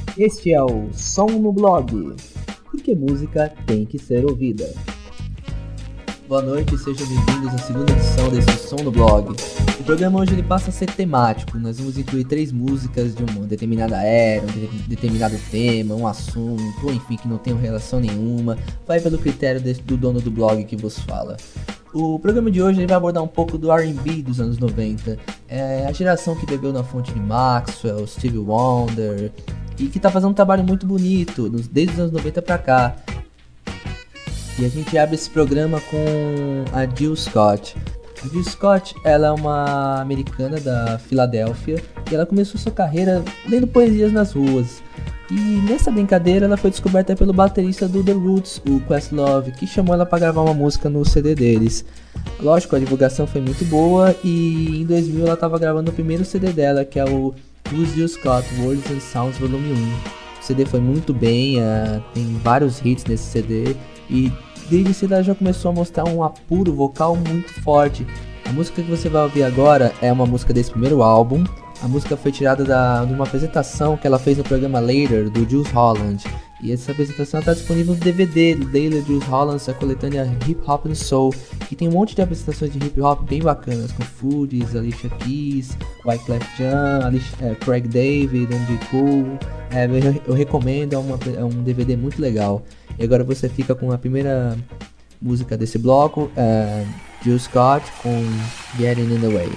Este é o Som no Blog, porque música tem que ser ouvida. Boa noite e sejam bem-vindos à segunda edição desse Som no Blog. O programa hoje ele passa a ser temático, nós vamos incluir 3 músicas de uma determinada era, um determinado tema, um assunto, ou enfim, que não tem relação nenhuma, vai pelo critério do dono do blog que vos fala. O programa de hoje ele vai abordar um pouco do R&B dos anos 90, a geração que bebeu na fonte de Maxwell, Stevie Wonder, e que tá fazendo um trabalho muito bonito, desde os anos 90 pra cá. E a gente abre esse programa com a Jill Scott. A Jill Scott, ela é uma americana da Filadélfia e ela começou sua carreira lendo poesias nas ruas. E nessa brincadeira ela foi descoberta pelo baterista do The Roots, o Questlove, que chamou ela para gravar uma música no CD deles. Lógico, a divulgação foi muito boa e em 2000 ela estava gravando o primeiro CD dela, que é o Who's Jill Scott, Words and Sounds Volume 1. O CD foi muito bem, tem vários hits nesse CD e desde cedo ela já começou a mostrar um apuro vocal muito forte. A música que você vai ouvir agora é uma música desse primeiro álbum. A música foi tirada de uma apresentação que ela fez no programa Later, do Jools Holland. E essa apresentação está disponível no DVD do Later Jools Holland, a coletânea Hip Hop and Soul, que tem um monte de apresentações de hip hop bem bacanas, com Fugees, Alicia Keys, Wyclef Jean, Craig David, Andy Cole. Eu recomendo, é um DVD muito legal. E agora você fica com a primeira música desse bloco, Jill Scott com Getting in the Way.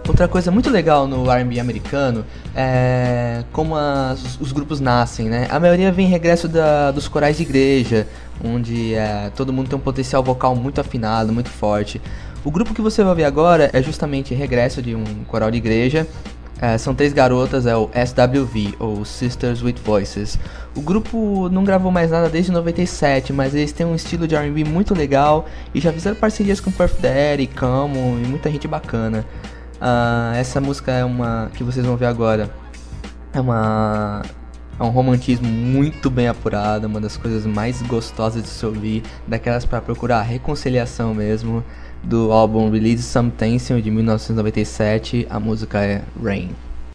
Outra coisa muito legal no R&B americano é como os grupos nascem, né? A maioria vem em regresso dos corais de igreja, onde todo mundo tem um potencial vocal muito afinado, muito forte. O grupo que você vai ver agora é justamente regresso de um coral de igreja. São 3 garotas, é o SWV, ou Sisters with Voices. O grupo não gravou mais nada desde 97, mas eles têm um estilo de R&B muito legal e já fizeram parcerias com Puff Daddy, Camo e muita gente bacana. Essa música é uma que vocês vão ver agora. É um romantismo muito bem apurado, uma das coisas mais gostosas de se ouvir, daquelas para procurar reconciliação mesmo, do álbum Release Some Tension de 1997. A música é Rain.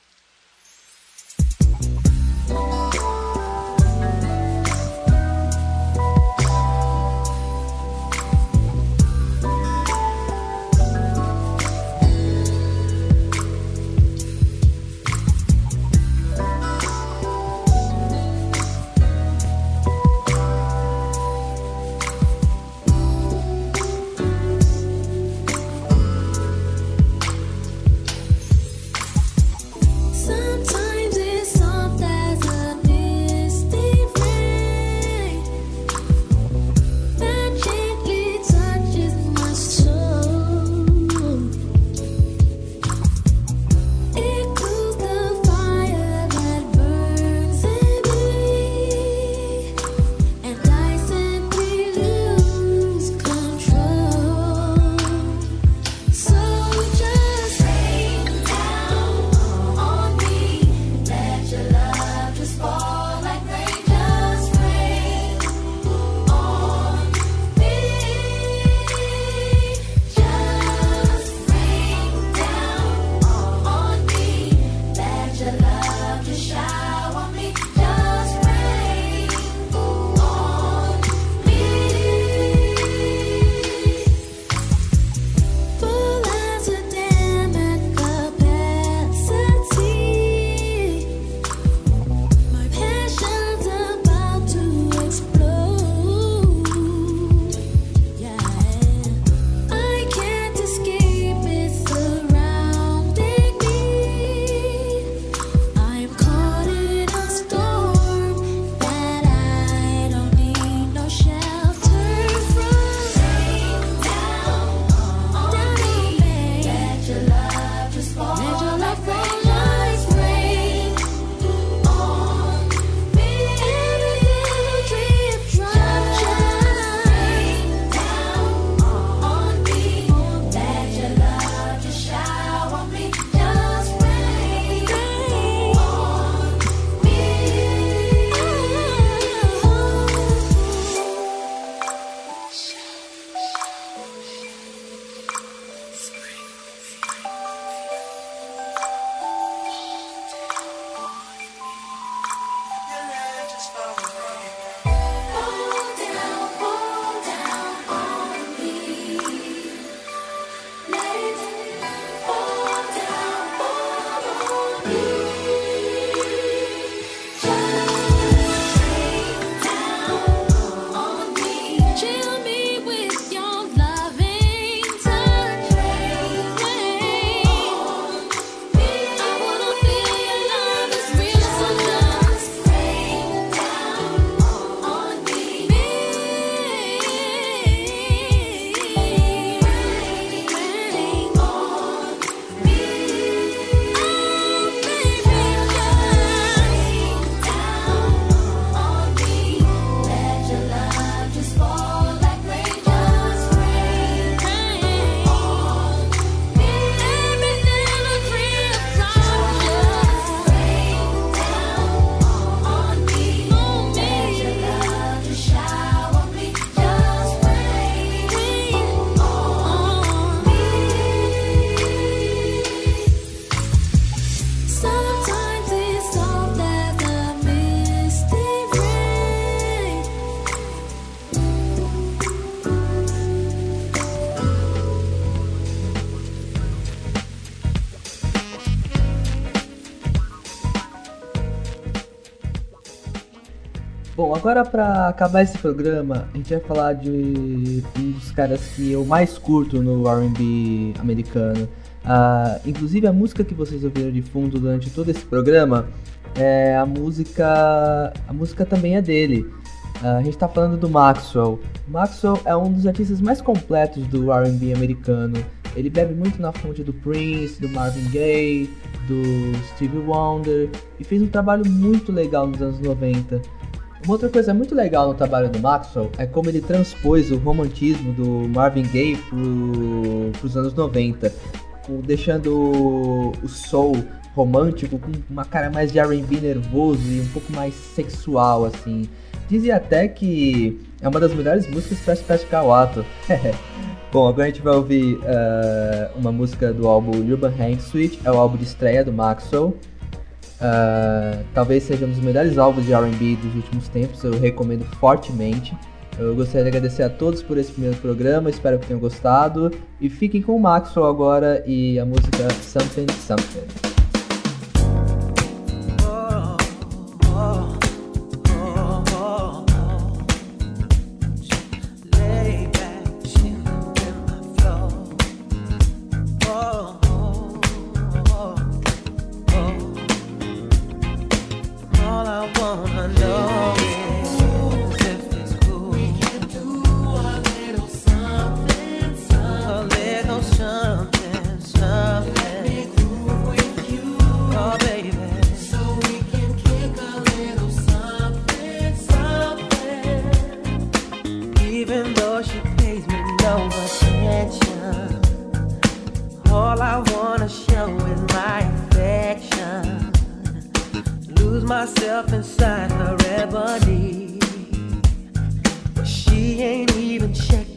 Bom, agora pra acabar esse programa, a gente vai falar de um dos caras que eu mais curto no R&B americano, Inclusive a música que vocês ouviram de fundo durante todo esse programa, a música também é dele. A gente tá falando do Maxwell. Maxwell é um dos artistas mais completos do R&B americano. Ele bebe muito na fonte do Prince, do Marvin Gaye, do Stevie Wonder e fez um trabalho muito legal nos anos 90. Uma outra coisa muito legal no trabalho do Maxwell é como ele transpôs o romantismo do Marvin Gaye pros anos 90, deixando o soul romântico com uma cara mais de R&B nervoso e um pouco mais sexual, assim. Dizem até que é uma das melhores músicas para se praticar o ato. Bom, agora a gente vai ouvir uma música do álbum Urban Hang Suite, é o álbum de estreia do Maxwell. Talvez seja um dos melhores álbuns de R&B dos últimos tempos, eu recomendo fortemente. Eu gostaria de agradecer a todos por esse primeiro programa, espero que tenham gostado. E fiquem com o Maxwell agora e a música Something Something. Myself inside her ebony, but she ain't even checked